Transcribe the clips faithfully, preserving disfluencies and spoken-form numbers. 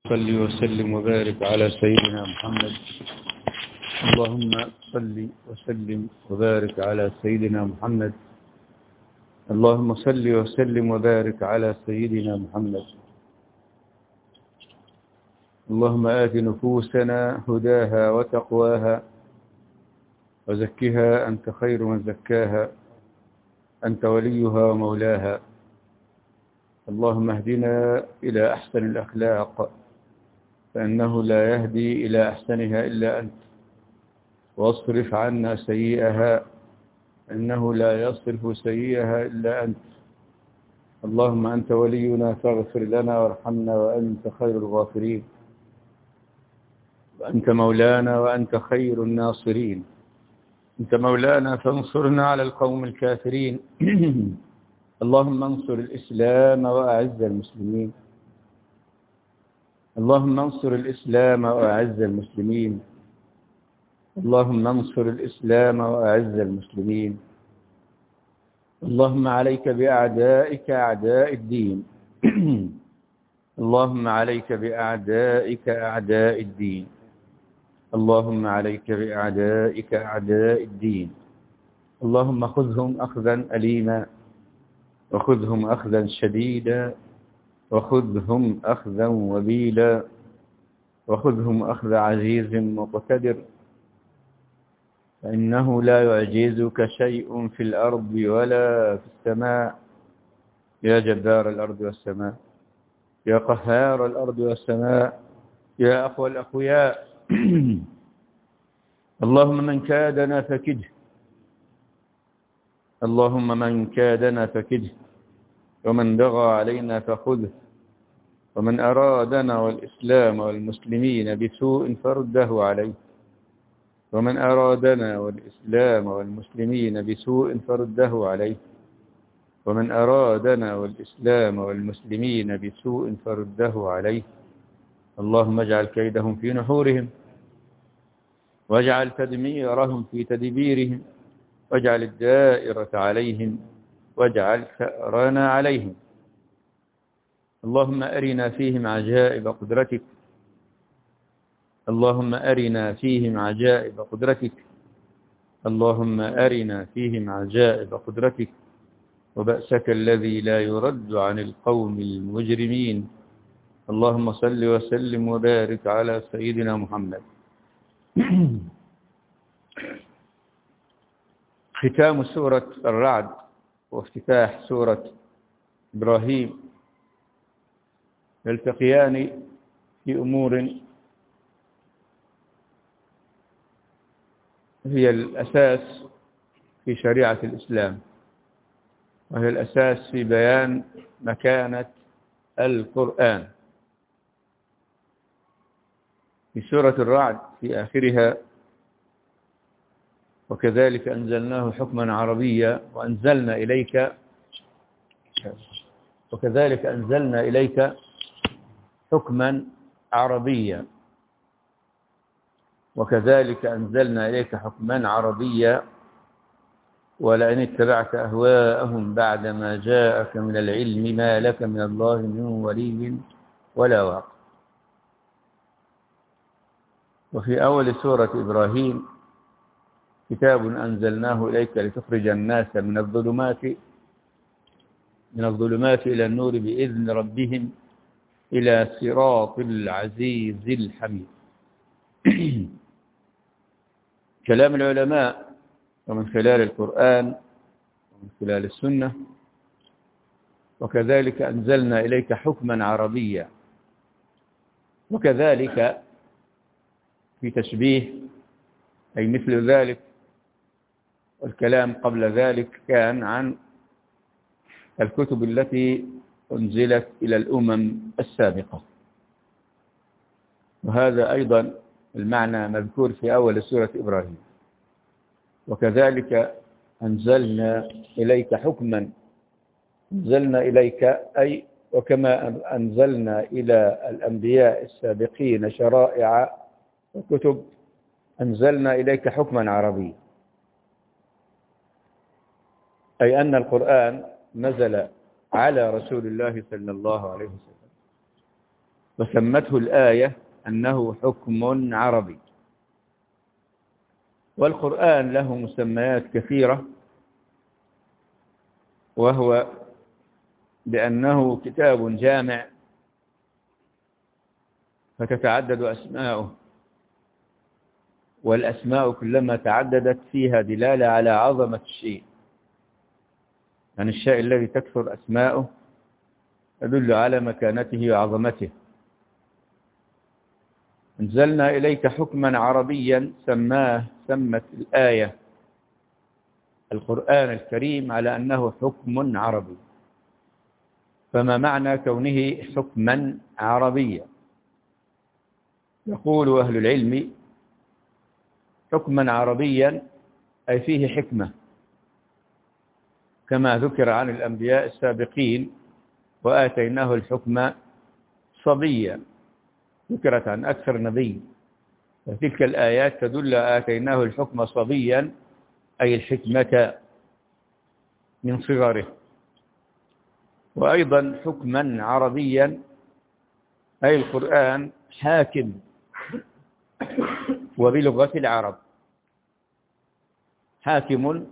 صل وسلم وبارك على سيدنا محمد. اللهم صل وسلم وبارك على سيدنا محمد. اللهم صل وسلم وبارك على سيدنا محمد. اللهم آت نفوسنا هداها وتقواها وزكها أنت خير من زكاها، أنت وليها ومولاها. اللهم اهدنا إلى أحسن الأخلاق، فإنه لا يهدي إلى أحسنها إلا أنت، واصرف عنا سيئها، إنه لا يصرف سيئها إلا أنت. اللهم أنت ولينا فاغفر لنا وارحمنا وأنت خير الغافرين، وأنت مولانا وأنت خير الناصرين. أنت مولانا فانصرنا على القوم الكافرين. اللهم انصر الإسلام وأعز المسلمين. اللهم انصر الإسلام وأعز المسلمين. اللهم انصر الإسلام وأعز المسلمين. اللهم عليك بأعدائك أعداء الدين. اللهم عليك بأعدائك أعداء الدين. اللهم عليك بأعدائك أعداء الدين. اللهم خذهم أخذا أليما، وخذهم أخذا شديدا، وخذهم أخذا وبيلا، وخذهم أخذ عزيز مقتدر، فإنه لا يعجزك شيء في الأرض ولا في السماء، يا جبار الأرض والسماء، يا قهار الأرض والسماء، يا أقوى الأقوياء. اللهم من كادنا فكده، اللهم من كادنا فكده، ومن بغى علينا فخذه، ومن أرادنا والإسلام والمسلمين بسوء فرده عليه، ومن أرادنا والإسلام والمسلمين بسوء فرده عليه، ومن أرادنا والإسلام والمسلمين بسوء فرده عليه. اللهم اجعل كيدهم في نحورهم، واجعل تدميرهم في تدبيرهم، واجعل الدائرة عليهم، واجعل ثأرنا عليهم. اللهم أرنا فيهم عجائب قدرتك. اللهم أرنا فيهم عجائب قدرتك. اللهم أرنا فيهم عجائب قدرتك، وبأسك الذي لا يرد عن القوم المجرمين. اللهم صل وسلم وبارك على سيدنا محمد. ختام سورة الرعد وافتتاح سورة إبراهيم يلتقيان في أمور هي الأساس في شريعة الإسلام، وهي الأساس في بيان مكانة القرآن. في سورة الرعد في آخرها: وكذلك أنزلناه حكما عربيا وأنزلنا إليك وكذلك أنزلنا إليك حكما عربيا وكذلك أنزلنا إليك حكما عربيا ولئن اتبعت أهواءهم بعدما جاءك من العلم ما لك من الله من ولي ولا واق. وفي أول سورة إبراهيم: كتاب أنزلناه إليك لتخرج الناس من الظلمات من الظلمات إلى النور بإذن ربهم إلى صراط العزيز الحميد. كلام العلماء ومن خلال القرآن ومن خلال السنة: وكذلك أنزلنا إليك حكما عربيا. وكذلك في تشبيه، أي مثل ذلك. والكلام قبل ذلك كان عن الكتب التي أنزلت إلى الأمم السابقة، وهذا أيضا المعنى مذكور في أول سورة إبراهيم: وكذلك أنزلنا إليك حكما. أنزلنا إليك أي وكما أنزلنا إلى الأنبياء السابقين شرائع وكتب، أنزلنا إليك حكما عربيا، أي أن القرآن نزل على رسول الله صلى الله عليه وسلم وسمته الآية أنه حكم عربي. والقرآن له مسميات كثيرة، وهو بأنه كتاب جامع فتتعدد أسماؤه، والأسماء كلما تعددت فيها دلالة على عظمة الشيء، يعني الشيء الذي تكثر أسماؤه تدل على مكانته وعظمته. أنزلنا إليك حكما عربيا، سماه سمت الآية القرآن الكريم على أنه حكم عربي. فما معنى كونه حكما عربيا؟ يقول أهل العلم حكما عربيا أي فيه حكمة، كما ذكر عن الأنبياء السابقين وآتيناه الحكم صبيا، ذكرت عن أكثر نبي، وتلك الآيات تدل آتيناه الحكم صبيا أي الحكمة من صغره. وأيضا حكما عربيا أي القرآن حاكم وبلغة العرب. حاكم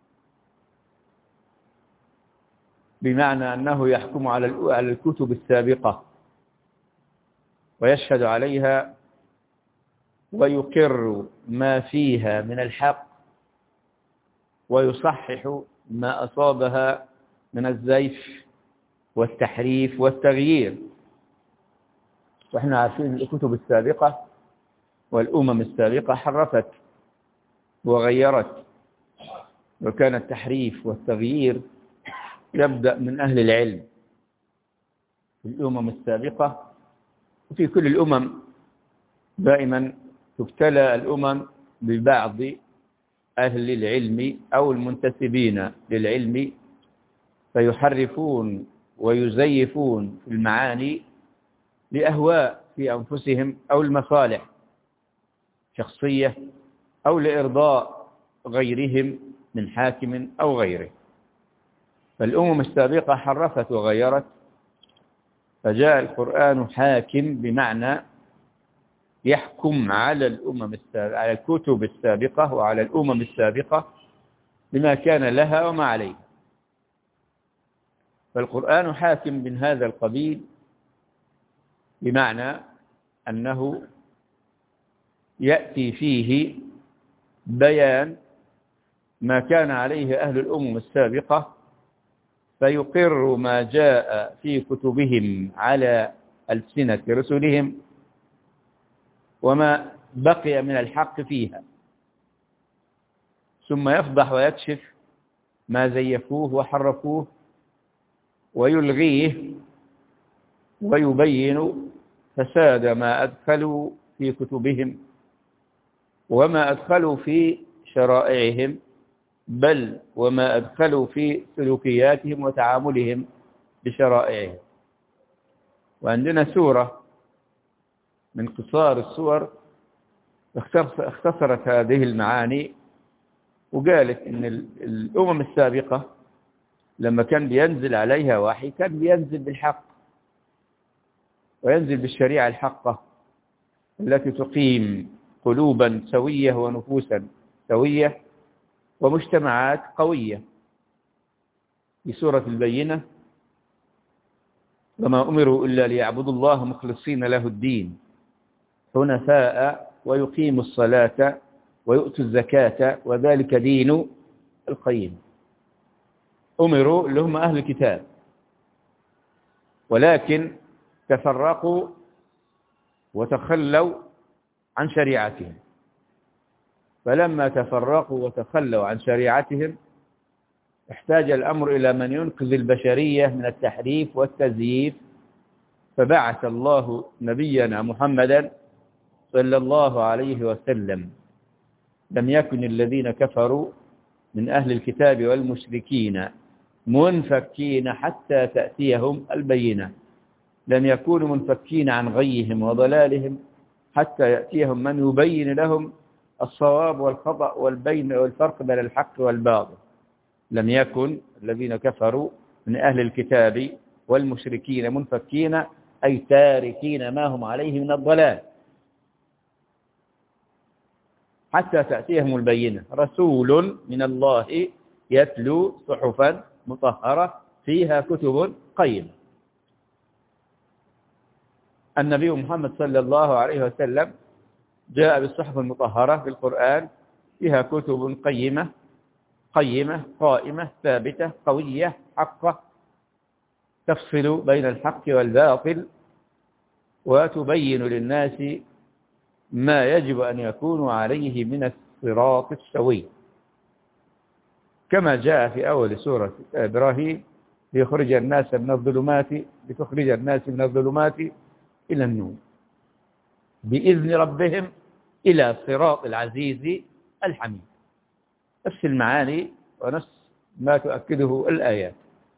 بمعنى أنه يحكم على الكتب السابقة ويشهد عليها ويقر ما فيها من الحق ويصحح ما أصابها من الزيف والتحريف والتغيير. وإحنا عارفين الكتب السابقة والأمم السابقة حرفت وغيرت، وكان التحريف والتغيير يبدأ من أهل العلم في الأمم السابقة، وفي كل الأمم دائما تبتلى الأمم ببعض أهل العلم أو المنتسبين للعلم فيحرفون ويزيفون في المعاني لأهواء في أنفسهم أو المصالح شخصية أو لإرضاء غيرهم من حاكم أو غيره. فالأمم السابقة حرفت وغيرت، فجاء القرآن حاكم بمعنى يحكم على الأمم السابقة، على الكتب السابقة وعلى الأمم السابقة بما كان لها وما عليها. فالقرآن حاكم من هذا القبيل بمعنى أنه يأتي فيه بيان ما كان عليه أهل الأمم السابقة، فيقر ما جاء في كتبهم على ألسنة رسلهم وما بقي من الحق فيها، ثم يفضح ويكشف ما زيفوه وحرفوه ويلغيه ويبين فساد ما أدخلوا في كتبهم وما أدخلوا في شرائعهم، بل وما أدخلوا في سلوكياتهم وتعاملهم بشرائعهم. وعندنا سورة من قصار السور اختصرت هذه المعاني وقالت إن الأمم السابقة لما كان بينزل عليها وحي كان بينزل بالحق وينزل بالشريعة الحقة التي تقيم قلوبا سوية ونفوسا سوية ومجتمعات قوية. في سورة البينة وما أمروا إلا ليعبدوا الله مخلصين له الدين حنفاء ويقيموا الصلاة ويؤتوا الزكاة وذلك دين القيم. أمروا اللي هم أهل الكتاب، ولكن تفرقوا وتخلوا عن شريعتهم، فلما تفرقوا وتخلوا عن شريعتهم احتاج الأمر إلى من ينقذ البشرية من التحريف والتزييف، فبعث الله نبينا محمدا صلى الله عليه وسلم. لم يكن الذين كفروا من أهل الكتاب والمشركين منفكين حتى تأتيهم البينة، لم يكونوا منفكين عن غيهم وضلالهم حتى يأتيهم من يبين لهم الصواب والخطأ والبين والفرق بين الحق والباطل. لم يكن الذين كفروا من أهل الكتاب والمشركين منفكين أي تاركين ما هم عليه من الضلال حتى تأتيهم البينة رسول من الله يتلو صحفا مطهرة فيها كتب قيمة. النبي محمد صلى الله عليه وسلم جاء بالصحف المطهرة في القرآن فيها كتب قيمة قيمة قائمة ثابتة قوية حقة تفصل بين الحق والباطل وتبين للناس ما يجب أن يكونوا عليه من الصراط السوي، كما جاء في أول سورة إبراهيم ليخرج الناس من الظلمات لتخرج الناس من الظلمات إلى النور بإذن ربهم إلى صراط العزيز الحميد. نفس المعاني ونفس ما تؤكده الآيات.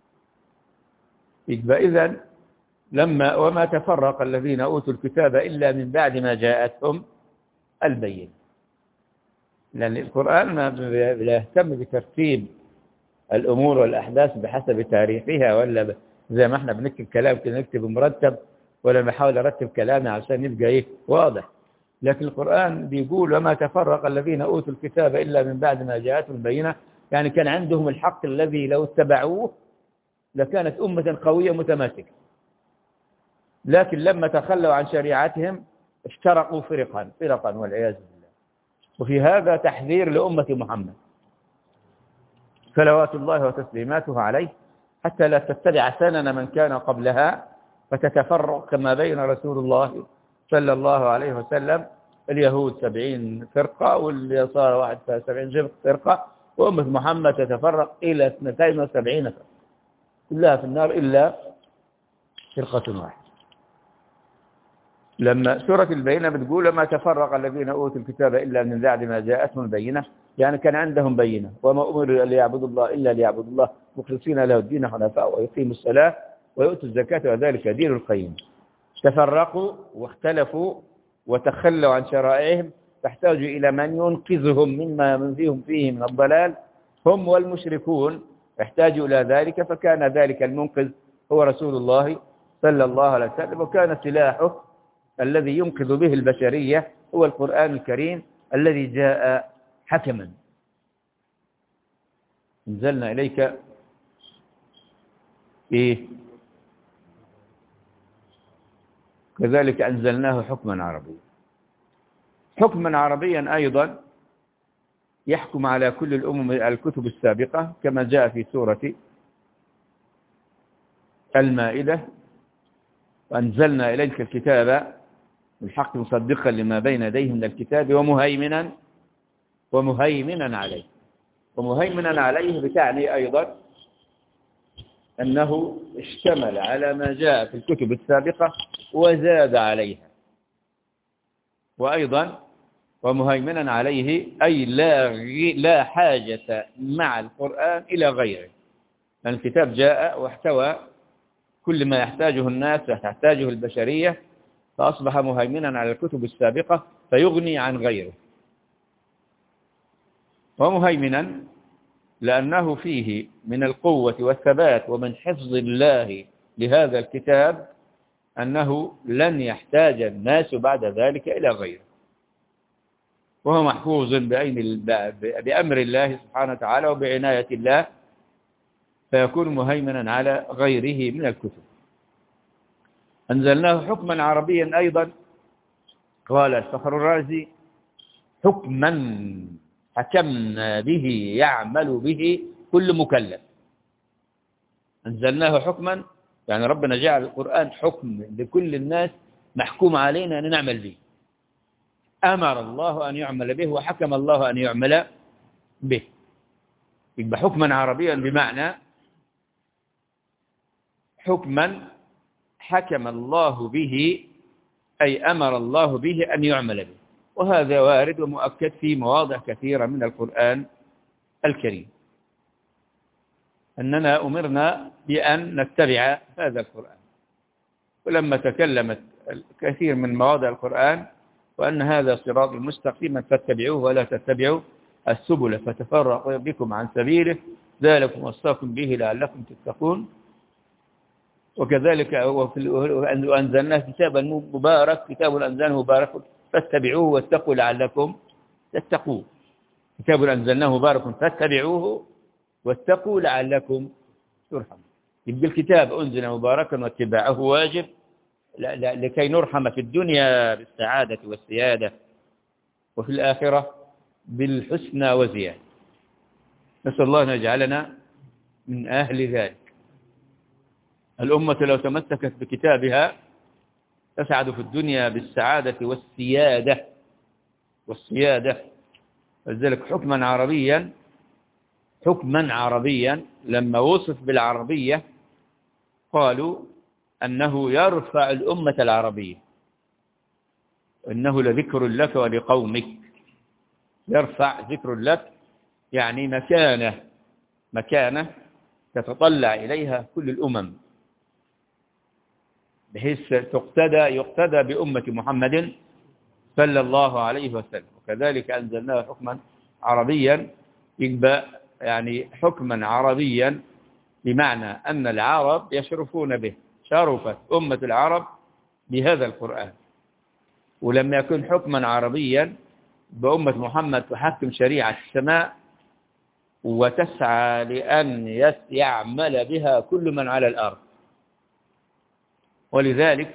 إذن لما وما تفرق الذين أوتوا الكتاب إلا من بعد ما جاءتهم البينة، لأن القرآن ما لا يهتم بترتيب الأمور والأحداث بحسب تاريخها، ولا زي ما احنا بنكتب كلام كده نكتب مرتب، ولا بحاول أرتب كلامنا عشان يبقى إيه واضح. لكن القرآن بيقول وما تفرق الذين أوتوا الكتاب إلا من بعد ما جاءتهم البينة، يعني كان عندهم الحق الذي لو اتبعوه لكانت أمة قوية متماسكة، لكن لما تخلوا عن شريعتهم افترقوا فرقا فرقا والعياذ بالله. وفي هذا تحذير لأمة محمد صلوات الله وتسليماته عليه حتى لا تتبع سنن من كان قبلها فتتفرق كما بين رسول الله صلى الله عليه وسلم اليهود سبعين فرقة واليسار واحد سبعين فرقة، وأمة محمد تتفرق إلى اثنتين وسبعين فرقة كلها في النار إلا فرقة واحدة. لما سورة البينة بتقول ما تفرق الذين أوتوا الكتاب إلا من بعد ما جاءتهم البينة، يعني كان عندهم بينة وما أمروا أن يعبدوا الله إلا ليعبدوا الله مخلصين له الدين حنفاء ويقيموا الصلاة ويؤتوا الزكاة وذلك دين القيم. تفرقوا واختلفوا وتخلوا عن شرائعهم فاحتاجوا إلى من ينقذهم مما من فيهم فيه من الضلال، هم والمشركون احتاجوا إلى ذلك، فكان ذلك المنقذ هو رسول الله صلى الله عليه وسلم، وكان سلاحه الذي ينقذ به البشرية هو القرآن الكريم الذي جاء حكما. انزلنا إليك إيه كذلك أنزلناه حكما عربيا. حكما عربيا أيضا يحكم على كل الأمم الكتب السابقة كما جاء في سورة المائدة وأنزلنا إليك الكتاب بالحق مصدقا لما بين يديه من الكتاب ومهيمنا ومهيمنا عليه. ومهيمنا عليه بتعني أيضا أنه اشتمل على ما جاء في الكتب السابقة وزاد عليها. وأيضا ومهيمنا عليه أي لا لا حاجة مع القرآن إلى غيره، لأن الكتاب جاء واحتوى كل ما يحتاجه الناس وتحتاجه البشرية، فأصبح مهيمنا على الكتب السابقة فيغني عن غيره. ومهيمنا لأنه فيه من القوة والثبات ومن حفظ الله لهذا الكتاب أنه لن يحتاج الناس بعد ذلك إلى غيره، وهو محفوظ بأين بأمر الله سبحانه وتعالى وبعناية الله، فيكون مهيمنا على غيره من الكتب. أنزلناه حكما عربيا أيضا. قال الفخر الرازي حكما حكمنا به يعمل به كل مكلف. أنزلناه حكما يعني ربنا جعل القرآن حكم لكل الناس محكوم علينا أن نعمل به. أمر الله أن يعمل به وحكم الله أن يعمل به. يبقى حكما عربيا بمعنى حكما حكم الله به أي أمر الله به أن يعمل به، وهذا وارد ومؤكد في مواضع كثيرة من القرآن الكريم أننا أمرنا بأن نتبع هذا القرآن. ولما تكلمت كثير من مواضع القرآن وأن هذا صراط المستقيم فاتبعوه ولا تتبعوا السبل فتفرق بكم عن سبيله ذلكم وصاكم به لعلكم تتقون. وكذلك وأنزلناه كتابا مبارك، كتاب أنزلناه مبارك فاتبعوه واتقوا لعلكم تتقون. كتاب أنزلناه مبارك فاتبعوه واتقوا لعلكم ترحمون. يبقى الكتاب أنزل مباركا واتباعه واجب لكي نرحم في الدنيا بالسعادة والسيادة، وفي الآخرة بالحسنى وزيادة. نسأل الله أن يجعلنا من أهل ذلك. الأمة لو تمسكت بكتابها تسعد في الدنيا بالسعادة والسيادة والسيادة. لذلك حكما عربيا حكما عربيا لما وصف بالعربية قالوا أنه يرفع الأمة العربية، إنه لذكر لك ولقومك. يرفع ذكر لك يعني مكانة مكانة تتطلع إليها كل الأمم، بحيث تقتدى يقتدى بأمة محمد صلى الله عليه وسلم. وكذلك أنزلناه حكما عربيا، يبقى يعني حكما عربيا بمعنى أن العرب يشرفون به، شرفت أمة العرب بهذا القرآن. ولما يكون حكما عربيا بأمة محمد تحكم شريعة السماء وتسعى لأن يعمل بها كل من على الأرض. ولذلك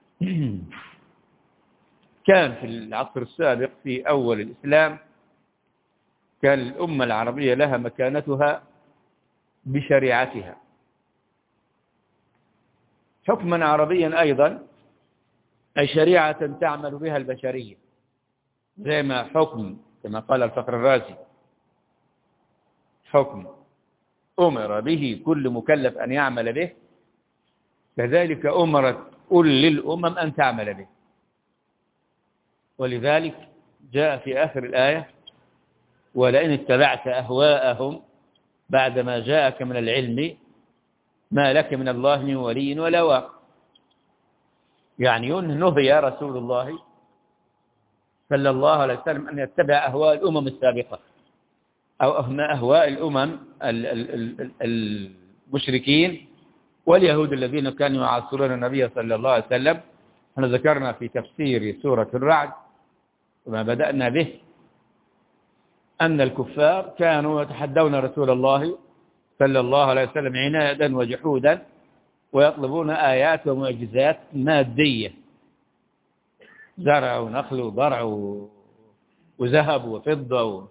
كان في العصر السابق في أول الإسلام كان الأمة العربية لها مكانتها بشريعتها. حكما عربيا أيضا أي شريعة تعمل بها البشرية، زي ما حكم كما قال الفخر الرازي حكم أمر به كل مكلف أن يعمل به، كذلك أمرت كل الأمم أن تعمل به. ولذلك جاء في آخر الآية: ولئن اتبعت أهواءهم بعدما جاءك من العلم ما لك من الله من ولي ولا واق. يعني نهي رسول الله صلى الله عليه وسلم أن يتبع أهواء الأمم السابقة أو أهواء الأمم المشركين واليهود الذين كانوا يعاصرون النبي صلى الله عليه وسلم. احنا ذكرنا في تفسير سورة الرعد وما بدأنا به أن الكفار كانوا يتحدون رسول الله صلى الله عليه وسلم عنادا وجحودا، ويطلبون آيات ومعجزات مادية، زرع ونخل وضرع وذهب وفضة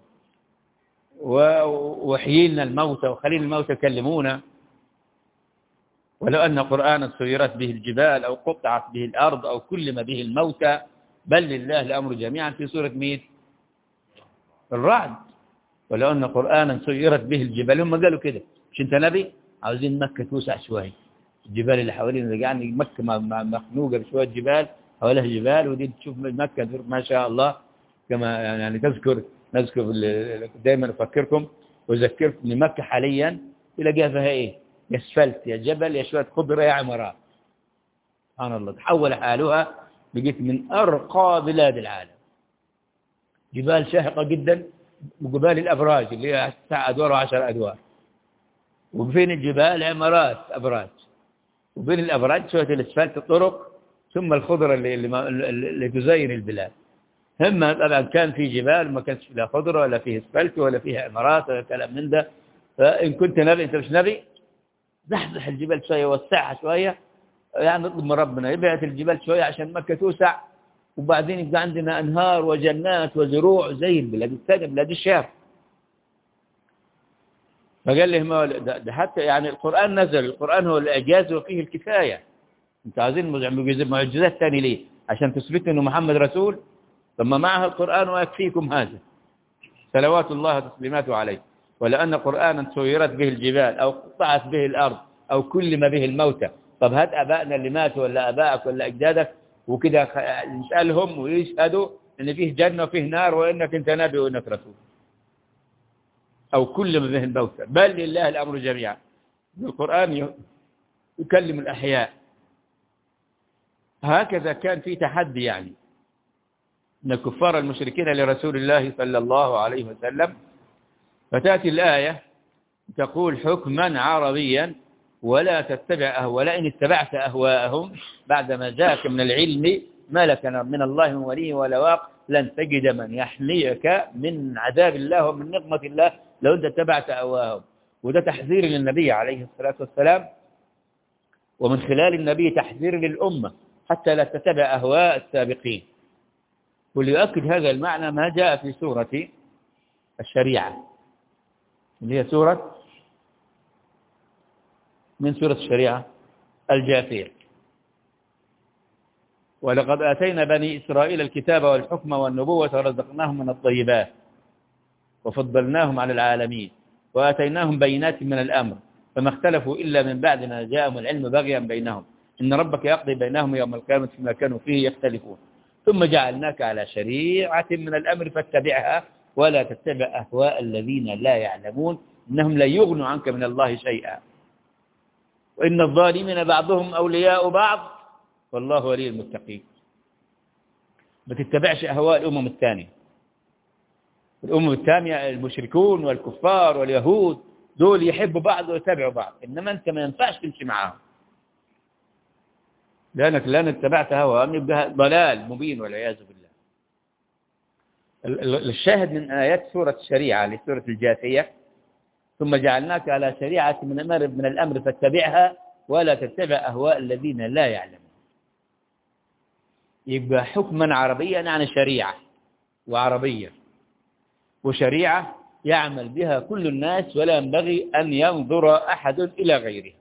وحيينا الموتى وخليل الموتى يكلمونا. ولو أن قرآنا سيرت به الجبال أو قطعت به الأرض أو كلم به الموتى بل لله الأمر جميعا في سورة مين؟ الرعد. ولو أن قرآنا سيرت به الجبال، هم قالوا كده: مش أنت نبي؟ عاوزين مكة توسع شوية، الجبال اللي حوالينا يعني مكة مخنوقة بشوية جبال، حواليها جبال، ودي تشوف مكة ما شاء الله كما يعني تذكر نذكر دائما أفكركم وأذكركم إن مكة حاليا تلاقيها فيها إيه؟ يا اسفلت يا جبل يا شوية خضرة يا عمارات. سبحان الله، تحول حالها بقيت من أرقى بلاد العالم، جبال شاهقة جدا وجبال الأبراج اللي هي تسع أدوار وعشر أدوار، وبين الجبال عمارات أبراج، وبين الأبراج شوية الاسفلت الطرق، ثم الخضرة اللي, اللي, اللي تزين البلاد. هم طبعا كان في جبال ما كانش لا خضرة ولا فيه اسفلت ولا فيها عمارات ولا كلام من ده. فإن كنت نبي أنت مش نبي، زحزح الجبال شوية وسعها شوية، يعني نطلب من ربنا يبعث الجبال شوية عشان مكة توسع، وبعدين يبقى عندنا أنهار وجنات وزروع زي البلاد الثانية بلاد الشام. فقال لهم ده, ده حتى يعني القرآن نزل، القرآن هو الإعجاز وفيه الكفاية. انت عايزين معجزات ثانية ليه؟ عشان تثبتوا أنه محمد رسول؟ ثم معها القرآن ويكفيكم هذا صلوات الله وتسليماته عليه. ولأن قرآنا سيرت به الجبال أو قطعت به الأرض أو كلم به الموتى. طب هات أبائنا اللي ماتوا ولا أبائك ولا أجدادك وكده نسألهم ويشهدوا أن فيه جنة وفيه نار وإنك أنت نبي وإنك رسول، أو كلم به الموتى بل لله الأمر جميعا. القرآن يكلم الأحياء. هكذا كان في تحدي يعني من الكفار المشركين لرسول الله صلى الله عليه وسلم. فتأتي الآية تقول حكما عربيا ولا تتبع أهواء ولا إن اتبعت أهواءهم بعدما جاءك من العلم ما لك من الله من ولي ولا واق لن تجد من يحميك من عذاب الله ومن نقمة الله لو أنت اتبعت أهواءهم. وده تحذير للنبي عليه الصلاة والسلام، ومن خلال النبي تحذير للأمة حتى لا تتبع أهواء السابقين. وليؤكد هذا المعنى ما جاء في سورة الشريعة اللي هي سورة من سورة الشريعة الجاثية. ولقد آتينا بني إسرائيل الكتاب والحكم والنبوة ورزقناهم من الطيبات وفضلناهم على العالمين وآتيناهم بينات من الأمر فما اختلفوا إلا من بعد ما جاءهم العلم بغيا بينهم إن ربك يقضي بينهم يوم القيامة فيما كانوا فيه يختلفون ثم جعلناك على شريعة من الأمر فاتبعها ولا تتبع أهواء الذين لا يعلمون إنهم لا يغنوا عنك من الله شيئا وإن الظالمين بعضهم أولياء بعض والله ولي المتقين. ما تتبعش أهواء الأمم الثانية. الأمم الثانية المشركون والكفار واليهود دول يحبوا بعض ويتبعوا بعض، إنما أنت ما ينفعش تمشي معاهم لأنك لأن اتبعت هواهم يبقى ضلال مبين والعياذ بالله. الشاهد من آيات سورة الشريعة لسورة الجاثية ثم جعلناك على شريعة من الأمر من الأمر فاتبعها ولا تتبع أهواء الذين لا يعلمون. يبقى حكما عربيا يعني شريعة وعربية، وشريعة يعمل بها كل الناس ولا ينبغي أن ينظر أحد إلى غيرها.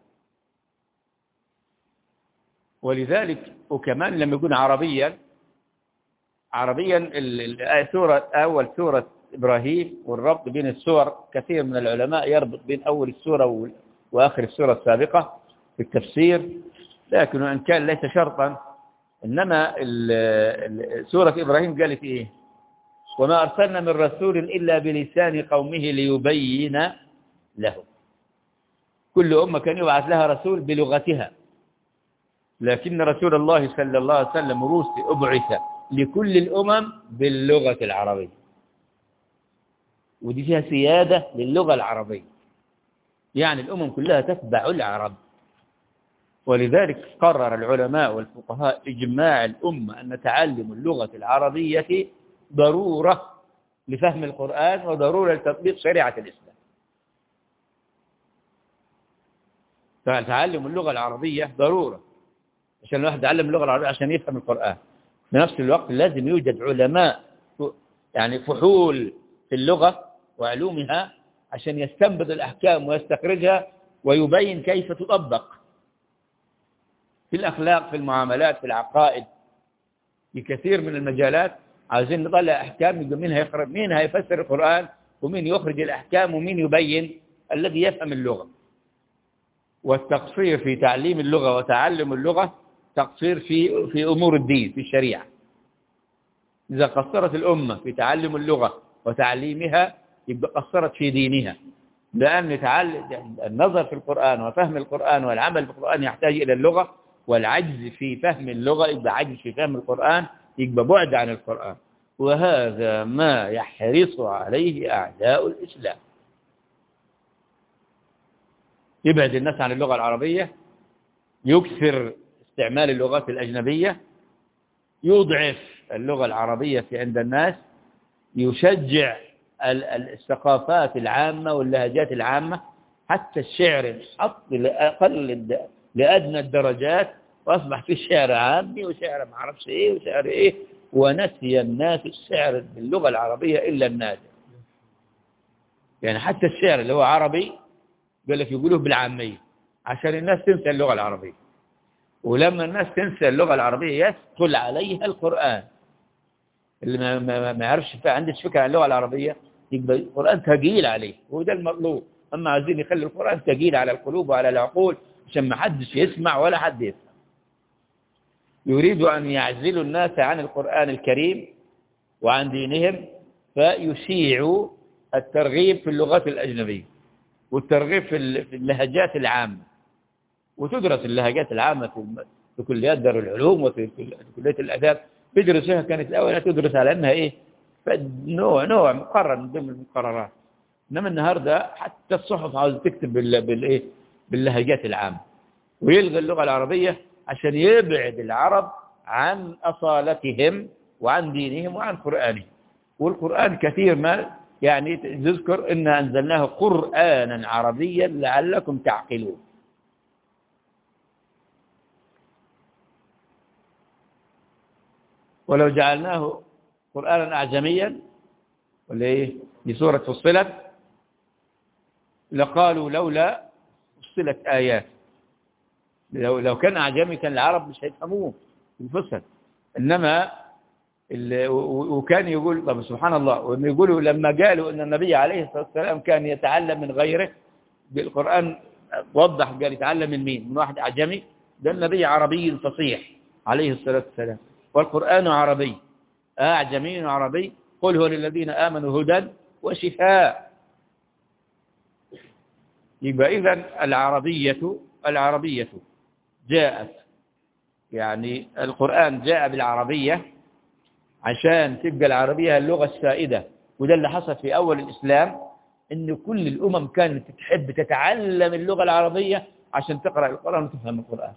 ولذلك وكمان لما يكون عربيا عربيا سورة أول سورة إبراهيم والربط بين السور كثير من العلماء يربط بين أول السورة وآخر السورة السابقة في التفسير، لكن وإن كان ليس شرطا إنما سورة إبراهيم قالت إيه؟ وما أرسلنا من رسول إلا بلسان قومه ليبين له. كل أمة كان يبعث لها رسول بلغتها، لكن رسول الله صلى الله عليه وسلم روسي أبعث لكل الأمم باللغة العربية، ودي فيها سيادة للغة العربية، يعني الأمم كلها تتبع العرب. ولذلك قرر العلماء والفقهاء إجماع الأمة أن تعلم اللغة العربية ضرورة لفهم القرآن وضرورة لتطبيق شريعة الإسلام. فتعلم اللغة العربية ضرورة عشان الواحد يتعلم اللغة العربية عشان يفهم القرآن. في نفس الوقت لازم يوجد علماء يعني فحول في اللغة وعلومها عشان يستنبط الأحكام ويستخرجها ويبين كيف تطبق في الأخلاق في المعاملات في العقائد في كثير من المجالات. عايزين نطلع أحكام يقول مين هيخرج مين هيفسر القرآن ومين يخرج الأحكام ومين يبين الذي يفهم اللغة. والتقصير في تعليم اللغة وتعلم اللغة تقصير في في أمور الدين في الشريعة. إذا قصرت الأمة في تعلم اللغة وتعليمها يبقى قصرت في دينها، لأن تعلم النظر في القرآن وفهم القرآن والعمل بالقرآن يحتاج إلى اللغة، والعجز في فهم اللغة يبقى عجز في فهم القرآن يبقى بعد عن القرآن. وهذا ما يحرص عليه أعداء الإسلام، يبعد الناس عن اللغة العربية، يكثر استعمال اللغات الأجنبية، يضعف اللغة العربية في عند الناس، يشجع الثقافات العامة واللهجات العامة، حتى الشعر حط لأقل لأدنى الدرجات وأصبح في شعر عامي وشعر ما عرفش إيه وشعر إيه، ونسي الناس الشعر باللغة العربية إلا النادر. يعني حتى الشعر اللي هو عربي قال لك يقولوه بالعامية عشان الناس تنسى اللغة العربية، ولما الناس تنسى اللغة العربية يثقل عليها القرآن. اللي ما, ما, ما يعرفش عندش فكرة عن اللغة العربية يبقى القرآن ثقيل عليه، وده المطلوب. أما عايزين يخلي القرآن ثقيل على القلوب وعلى العقول عشان ما حدش يسمع ولا حد يفهم. يريد أن يعزلوا الناس عن القرآن الكريم وعن دينهم، فيشيعوا الترغيب في اللغات الأجنبية والترغيب في اللهجات العامة، وتدرس اللهجات العامة في كليات دار العلوم وفي كلية الآداب بيدرسوها. كانت الأول تدرس على أنها إيه نوع نوع مقرر من ضمن المقررات، إنما النهاردة حتى الصحف عاوز تكتب بالإيه باللهجات العامة، ويلغي اللغة العربية عشان يبعد العرب عن أصالتهم وعن دينهم وعن قرآنهم. والقرآن كثير ما يعني يذكر إن أنزلناه قرآنا عربيا لعلكم تعقلون. ولو جعلناه قرآنا أعجميا وليه لسورة فصلت لقالوا لولا فصلت آيات. لو لو كان أعجمي كان العرب مش هيفهموه الفصل. إنما وكان يقول طب سبحان الله، وإن يقولوا لما قالوا إن النبي عليه الصلاة والسلام كان يتعلم من غيره بالقرآن، وضح قال يتعلم من مين؟ من واحد أعجمي؟ ده النبي عربي فصيح عليه الصلاة والسلام، والقرآن عربي أعجمي عربي. قل هو للذين آمنوا هدى وشفاء. يبقى إذن العربية العربية جاءت، يعني القرآن جاء بالعربية عشان تبقى العربية اللغة السائدة. وده اللي حصل في أول الإسلام، إن كل الأمم كانت تحب تتعلم اللغة العربية عشان تقرأ القرآن وتفهم القرآن.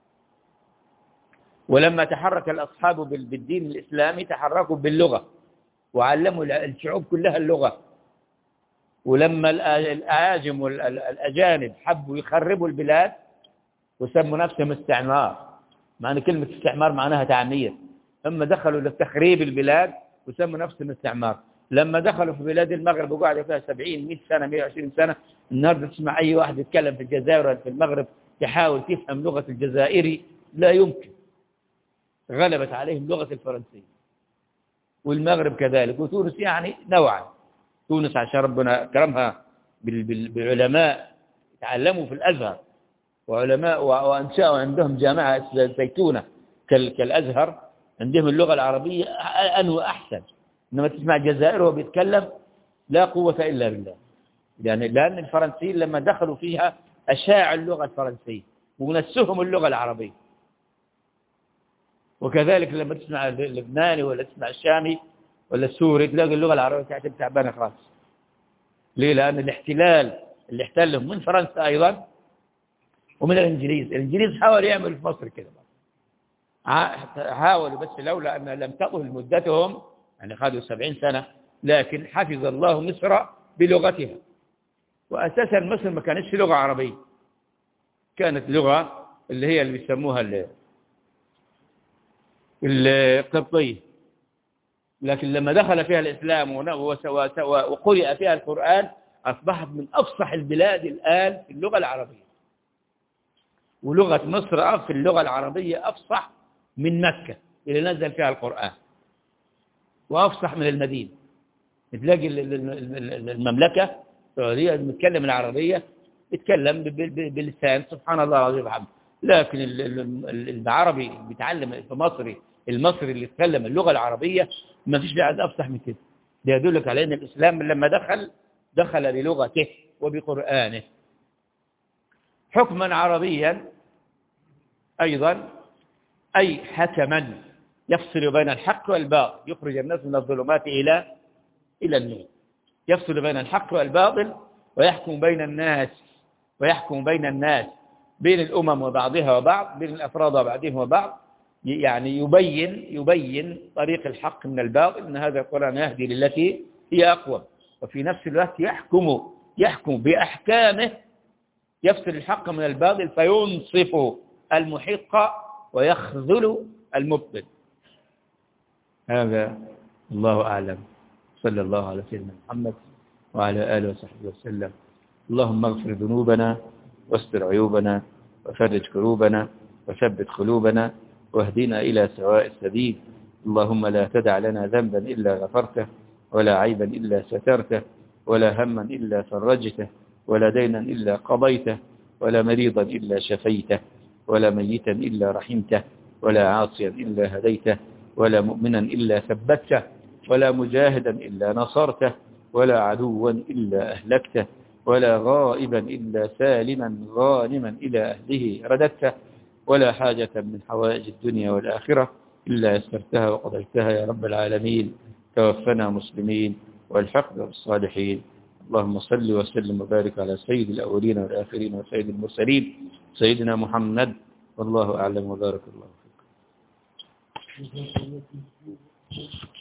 ولما تحرك الأصحاب بالدين الإسلامي تحركوا باللغة وعلموا الشعوب كلها اللغة. ولما الأعاجم والأجانب حبوا يخربوا البلاد وسموا نفسهم استعمار، مع أن كلمة استعمار معناها تعمير، هم دخلوا لتخريب البلاد وسموا نفسهم استعمار. لما دخلوا في بلاد المغرب وقعدوا فيها سبعين مئة سنة مئة وعشرين سنة، النهارده تسمع أي واحد يتكلم في الجزائر ولا في المغرب تحاول تفهم لغة الجزائري لا يمكن. غلبت عليهم لغة الفرنسية، والمغرب كذلك، وتونس يعني نوعا. تونس عشان ربنا كرمها بالعلماء تعلموا في الأزهر، وعلماء وأنشأوا عندهم جامعة زيتونة كالأزهر، عندهم اللغة العربية أنوى أحسن. إنما تسمع الجزائر وهو بيتكلم لا قوة إلا بالله، يعني لأن الفرنسيين لما دخلوا فيها أشاعوا اللغة الفرنسية ونسهم اللغة العربية. وكذلك لما تسمع اللبناني ولا تسمع الشامي ولا السوري تلاقي اللغة العربية تعتبر تعبانة خالص. ليه؟ لأن الاحتلال اللي احتلهم من فرنسا أيضا ومن الإنجليز. الإنجليز حاولوا يعملوا في مصر كده، حاولوا، بس لولا أن لم تطل مدتهم، يعني خدوا سبعين سنة، لكن حفظ الله مصر بلغتها. وأساسا مصر ما كانتش لغة عربية، كانت لغة اللي هي اللي بيسموها القبطية. لكن لما دخل فيها الإسلام وقرئ فيها القرآن أصبحت من أفصح البلاد الآن في اللغة العربية. ولغة مصر في اللغة العربية أفصح من مكة اللي نزل فيها القرآن، وأفصح من المدينة. تلاقي المملكة السعودية المتكلم العربية يتكلم بلسان سبحان الله العظيم وبحمده، لكن العربي اللي بيتعلم في مصري المصري اللي يتكلم اللغة العربية ما فيش بعد أفصح من كده. ده يدلك على أن الإسلام لما دخل دخل بلغته وبقرآنه حكما عربيا أيضا، أي حكما يفصل بين الحق والباطل، يخرج الناس من الظلمات إلى إلى النور، يفصل بين الحق والباطل ويحكم بين الناس ويحكم بين الناس بين الأمم وبعضها وبعض، بين الأفراد وبعضهم وبعض، يعني يبين يبين طريق الحق من الباطل، إن هذا القرآن يهدي للتي هي أقوم، وفي نفس الوقت يحكم يحكم بأحكامه، يفصل الحق من الباطل فينصف المحق ويخذل المبطل. هذا الله أعلم. صلى الله على سيدنا محمد وعلى آله وصحبه وسلم. اللهم اغفر ذنوبنا واستر عيوبنا وفرج كروبنا وثبت قلوبنا واهدنا إلى سواء السبيل. اللهم لا تدع لنا ذنبا إلا غفرته، ولا عيبا إلا سترته، ولا هما إلا فرجته، ولا دينا إلا قضيته، ولا مريضا إلا شفيته، ولا ميتا إلا رحمته، ولا عاصيا إلا هديته، ولا مؤمنا إلا ثبته، ولا مجاهدا إلا نصرته، ولا عدوا إلا أهلكته، ولا غائبا إلا سالما غانما إلى أهله رددته، ولا حاجة من حوائج الدنيا والآخرة إلا يسرتها وقضيتها يا رب العالمين. توفنا مسلمين والحقنا بالصالحين. اللهم صل وسلم وبارك على سيد الأولين والآخرين وسيد المرسلين سيدنا محمد، والله أعلم وبارك الله فيكم.